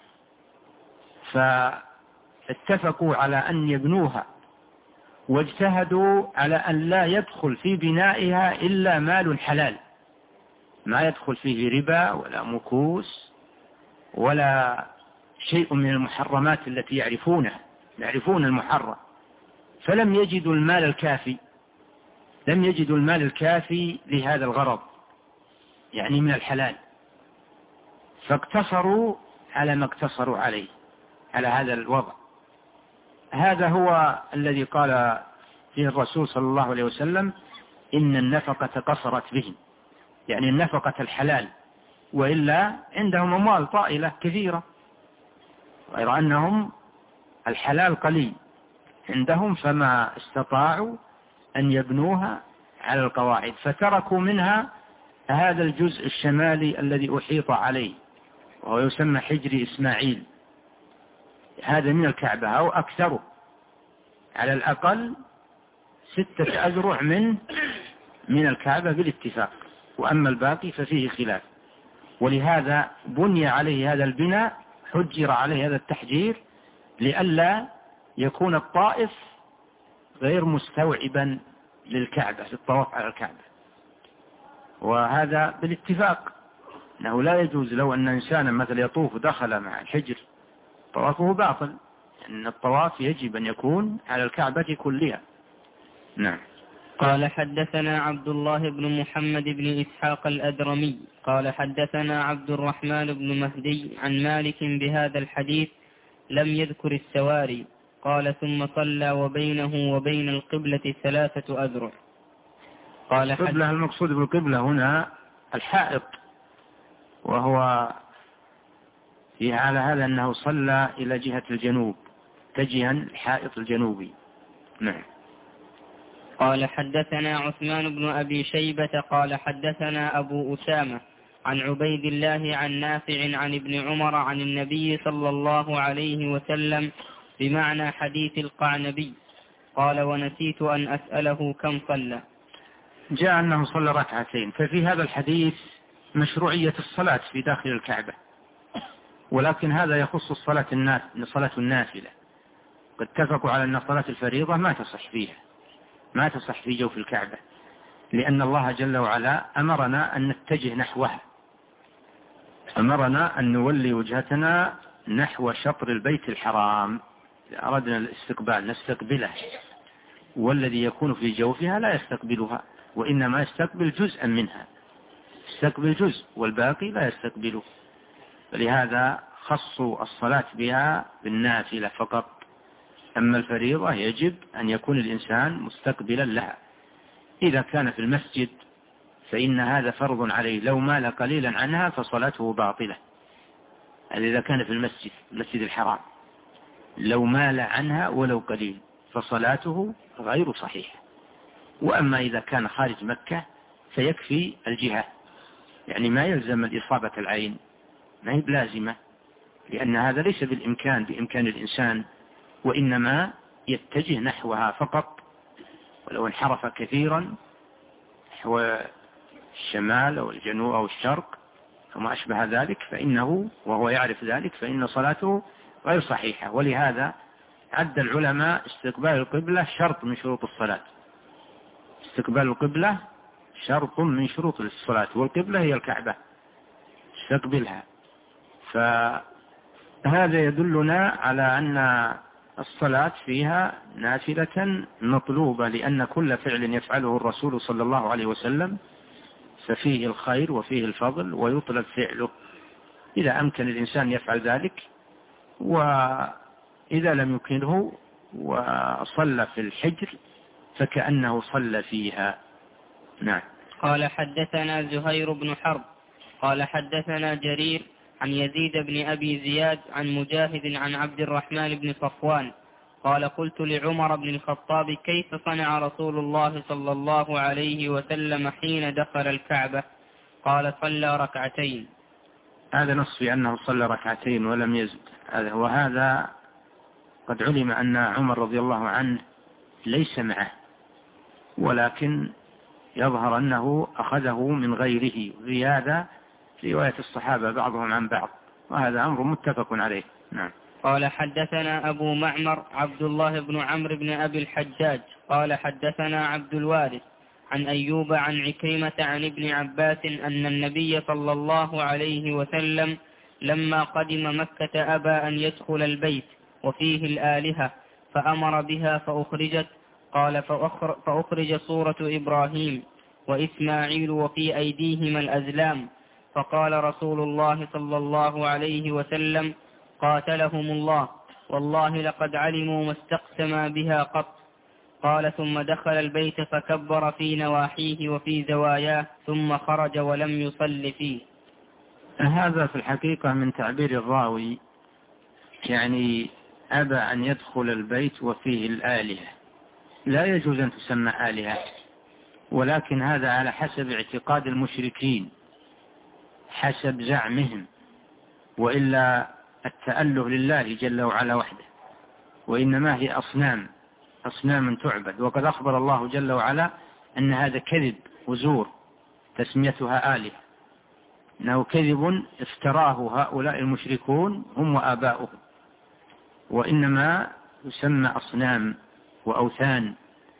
فاتفقوا على أن يبنوها، واجتهدوا على أن لا يدخل في بنائها إلا مال حلال، ما يدخل فيه ربا ولا مكوس ولا شيء من المحرمات التي يعرفون المحرم. فلم يجدوا المال الكافي، لم يجدوا المال الكافي لهذا الغرض، يعني من الحلال، فاقتصروا على ما اقتصروا عليه على هذا الوضع. هذا هو الذي قال فيه الرسول صلى الله عليه وسلم: إن النفقة قصرت بهم، يعني النفقة الحلال، وإلا عندهم أموال طائلة كثيرة، غير أنهم الحلال قليل عندهم، فما استطاعوا أن يبنوها على القواعد، فتركوا منها هذا الجزء الشمالي الذي أحيط عليه، وهو يسمى حجر إسماعيل. هذا من الكعبة أو أكثره، على الأقل 6 أذرع من الكعبة بالاتفاق، وأما الباقي ففيه خلاف. ولهذا بني عليه هذا البناء، حجر عليه هذا التحجير، لئلا يكون الطائف غير مستوعبا للكعبة في الطواف على الكعبة. وهذا بالاتفاق أنه لا يجوز لو أن إنسانا مثل يطوف دخل مع الحجر طوافه باطل، أن الطواف يجب أن يكون على الكعبة كلها. نعم. قال حدثنا عبد الله بن محمد بن إسحاق الأدرمي قال حدثنا عبد الرحمن بن مهدي عن مالك بهذا الحديث لم يذكر السواري. قال ثم صلى وبينه وبين القبلة 3 أذرع. قال القبلة المقصود بالقبلة هنا الحائط، وهو في على هذا أنه صلى إلى جهة الجنوب تجها الحائط الجنوبي. نعم. قال حدثنا عثمان بن أبي شيبة قال حدثنا أبو أسامة عن عبيد الله عن نافع عن ابن عمر عن النبي صلى الله عليه وسلم بمعنى حديث القعنبي. قال ونسيت أن أسأله كم صلى. جاء أنه صلى 2 ركعتين، ففي هذا الحديث مشروعية الصلاة في داخل الكعبة، ولكن هذا يخص صلاة النافلة. قد اتفقوا على أن صلاة الفريضة ما تصح في جوف الكعبة، لأن الله جل وعلا أمرنا أن نتجه نحوها، أمرنا أن نولي وجهتنا نحو شطر البيت الحرام إذا أردنا الاستقبال نستقبله، والذي يكون في جوفها لا يستقبلها، وإنما يستقبل جزءا منها، يستقبل جزء والباقي لا يستقبله. فلهذا خصوا الصلاة بها بالنافلة فقط، أما الفريضة يجب أن يكون الإنسان مستقبلا لها. إذا كان في المسجد فإن هذا فرض عليه، لو مال قليلا عنها فصلاته باطلة. إذا كان في المسجد الحرام لو مال عنها ولو قليل فصلاته غير صحيحة. وأما إذا كان خارج مكة فيكفي الجهة، يعني ما يلزم الإصابة العين، ما هي بلازمة، لأن هذا ليس بإمكان الإنسان، وإنما يتجه نحوها فقط. ولو انحرف كثيرا نحو الشمال أو الجنوب أو الشرق وما أشبه ذلك فإنه وهو يعرف ذلك فإن صلاته غير صحيحة. ولهذا عد العلماء استقبال القبلة شرط من شروط الصلاة، استقبال القبلة شرط من شروط الصلاة، والقبلة هي الكعبة استقبلها. فهذا يدلنا على أن الصلاة فيها نافلة مطلوبة، لأن كل فعل يفعله الرسول صلى الله عليه وسلم ففيه الخير وفيه الفضل ويطلب فعله إذا أمكن الإنسان يفعل ذلك، وإذا لم يمكنه وصلى في الحجر فكأنه صلى فيها. نعم. قال حدثنا زهير بن حرب قال حدثنا جرير عن يزيد بن أبي زياد عن مجاهد عن عبد الرحمن بن صفوان قال قلت لعمر بن الخطاب كيف صنع رسول الله صلى الله عليه وسلم حين دخل الكعبة؟ قال صلى 2 ركعتين. هذا نص في أنه صلى 2 ركعتين ولم يزد. وهذا قد علم أن عمر رضي الله عنه ليس معه، ولكن يظهر أنه أخذه من غيره، زيادة في رواية الصحابة بعضهم عن بعض، وهذا أمر متفق عليه. نعم. قال حدثنا أبو معمر عبد الله بن عمرو بن أبي الحجاج قال حدثنا عبد الوارث عن أيوب عن عكرمة عن ابن عباس أن النبي صلى الله عليه وسلم لما قدم مكة أبى أن يدخل البيت وفيه الآلهة فأمر بها فأخرجت. قال فأخرج صورة إبراهيم وإسماعيل وفي أيديهما الأزلام، فقال رسول الله صلى الله عليه وسلم قاتلهم الله والله لقد علموا ما استقسما بها قط. قال ثم دخل البيت فكبر في نواحيه وفي زواياه ثم خرج ولم يصل فيه. هذا في الحقيقة من تعبير الراوي، يعني أبى أن يدخل البيت وفيه الآلهة. لا يجوز أن تسمى آلهة، ولكن هذا على حسب اعتقاد المشركين حسب زعمهم، وإلا التأله لله جل وعلا وحده، وإنما هي أصنام تعبد. وقد أخبر الله جل وعلا أن هذا كذب وزور تسميتها آلهة، إنه كذب افتراه هؤلاء المشركون هم وآباؤهم، وإنما يسمى أصنام وأوثان.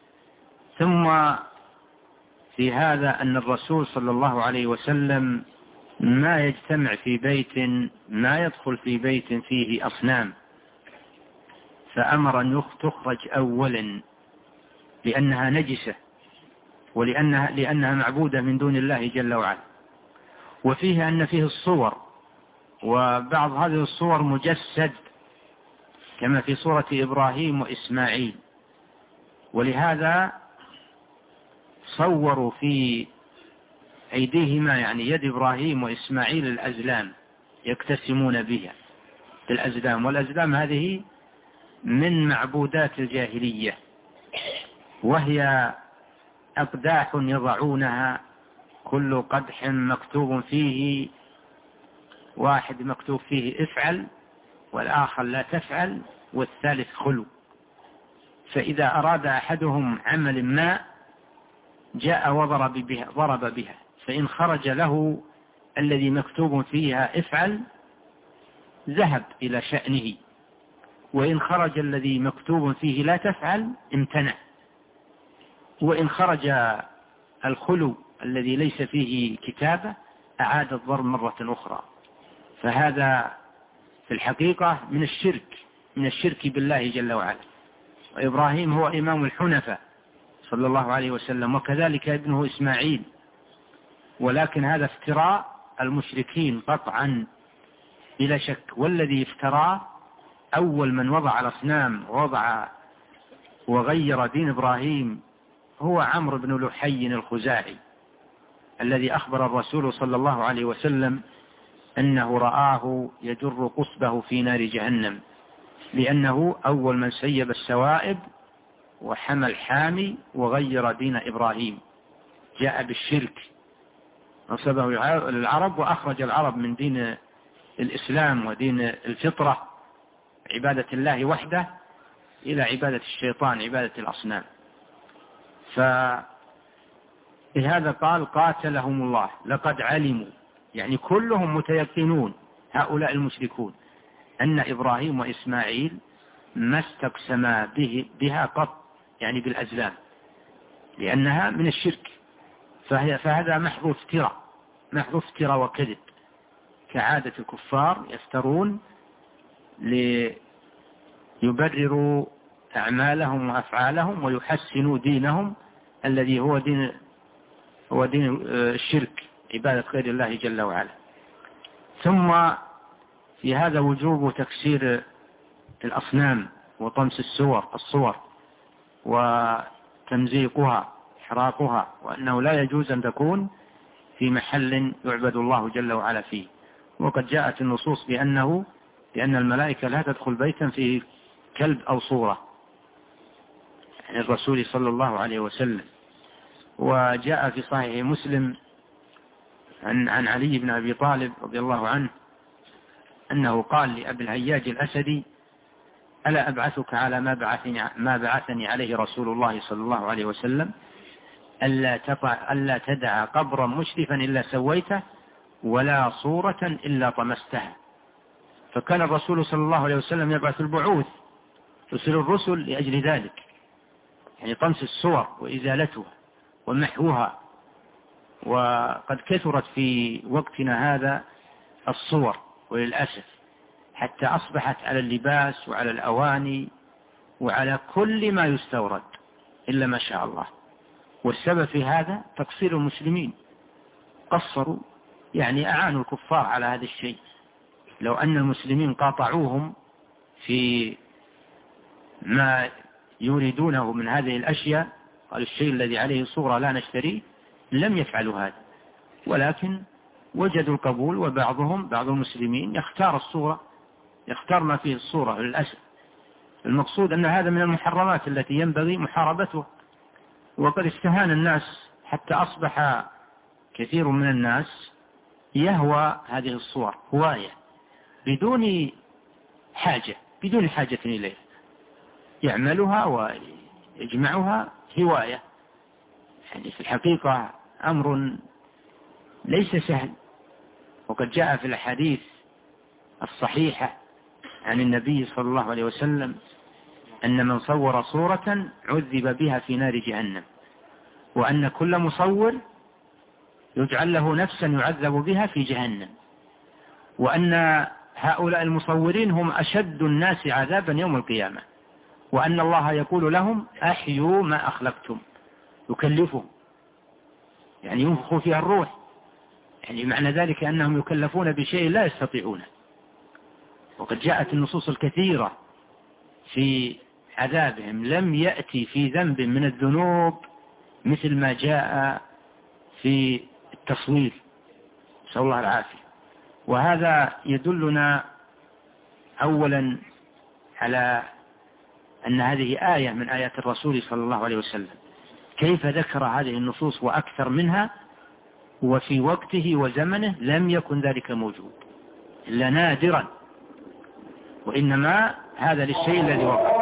ثم في هذا أن الرسول صلى الله عليه وسلم ما يجتمع في بيت، ما يدخل في بيت فيه أصنام، فأمر أن تخرج أولا لأنها نجسة، لأنها معبودة من دون الله جل وعلا. وفيه أن فيه الصور، وبعض هذه الصور مجسد كما في صورة إبراهيم وإسماعيل، ولهذا صوروا في أيديهما، يعني يد إبراهيم وإسماعيل، الأزلام يقتسمون بها الأزلام. والأزلام هذه من معبودات الجاهلية، وهي أقداح يضعونها، كل قدح مكتوب فيه، واحد مكتوب فيه افعل والآخر لا تفعل والثالث خلو. فإذا أراد أحدهم عمل ما جاء ضرب بها، فإن خرج له الذي مكتوب فيها افعل ذهب إلى شأنه، وإن خرج الذي مكتوب فيه لا تفعل امتنع، وإن خرج الخلو الذي ليس فيه كتابة أعاد الضرب مرة أخرى. فهذا في الحقيقة من الشرك بالله جل وعلا. وإبراهيم هو إمام الحنفاء صلى الله عليه وسلم، وكذلك ابنه إسماعيل، ولكن هذا افتراء المشركين قطعا بلا شك. والذي افتراه أول من وضع الأصنام وغير دين إبراهيم هو عمرو بن لحي الخزاعي، الذي أخبر الرسول صلى الله عليه وسلم أنه رآه يجر قصبه في نار جهنم، لأنه أول من سيب السوائب وحمى الحامي وغير دين إبراهيم، جاء بالشرك نصبه للعرب وأخرج العرب من دين الإسلام ودين الفطرة عبادة الله وحده إلى عبادة الشيطان، عبادة الأصنام. فلهذا قال قاتلهم الله لقد علموا، يعني كلهم متيقنون هؤلاء المشركون أن إبراهيم وإسماعيل ما استقسما بها قط، يعني بالأزلام، لأنها من الشرك. فهذا محض افتراء وكذب، كعادة الكفار يفترون ليبرروا أعمالهم وأفعالهم ويحسنوا دينهم الذي هو دين الشرك، عبادة غير الله جل وعلا. ثم في هذا وجوب تكسير الأصنام وطمس الصور وتمزيقها إحراقها، وأنه لا يجوز أن تكون في محل يعبد الله جل وعلا فيه. وقد جاءت النصوص بأن الملائكة لا تدخل بيتا فيه كلب أو صورة، يعني الرسول صلى الله عليه وسلم. وجاء في صحيح مسلم عن علي بن أبي طالب رضي الله عنه أنه قال لأبي الهياج الأسدي: ألا أبعثك على ما بعثني عليه رسول الله صلى الله عليه وسلم، ألا تدع قبرا مشرفا إلا سويته ولا صورة إلا طمستها. فكان الرسول صلى الله عليه وسلم يبعث البعوث، يرسل الرسل لأجل ذلك، يعني طمس الصور وإزالتها ومحوها. وقد كثرت في وقتنا هذا الصور وللأسف، حتى أصبحت على اللباس وعلى الأواني وعلى كل ما يستورد إلا ما شاء الله. والسبب في هذا تقصير المسلمين، قصروا، يعني أعانوا الكفار على هذا الشيء. لو أن المسلمين قاطعوهم في ما يريدونه من هذه الأشياء، قال الشيء الذي عليه صورة لا نشتريه، لم يفعلوا هذا، ولكن وجدوا القبول. وبعضهم بعض المسلمين يختار الصورة، يختار ما فيه الصورة للأسف. المقصود أن هذا من المحرمات التي ينبغي محاربته. وقد استهان الناس حتى أصبح كثير من الناس يهوى هذه الصور هواية بدون حاجة إليه، يعملها ويجمعها هواية. يعني في الحقيقة أمر ليس سهل. وقد جاء في الحديث الصحيحة عن النبي صلى الله عليه وسلم أن من صور صورة عذب بها في نار جهنم، وأن كل مصور يجعل له نفسا يعذب بها في جهنم، وأن هؤلاء المصورين هم أشد الناس عذابا يوم القيامة، وأن الله يقول لهم أحيوا ما أخلقتم، يكلفهم، يعني ينفخوا فيها الروح، يعني معنى ذلك أنهم يكلفون بشيء لا يستطيعونه. وقد جاءت النصوص الكثيرة في عذابهم، لم يأتي في ذنب من الذنوب مثل ما جاء في التصوير، نسأل الله العافية. وهذا يدلنا أولا على أن هذه آية من آيات الرسول صلى الله عليه وسلم، كيف ذكر هذه النصوص وأكثر منها، وفي وقته وزمنه لم يكن ذلك موجود إلا نادرا، وإنما هذا للشيء الذي وقع.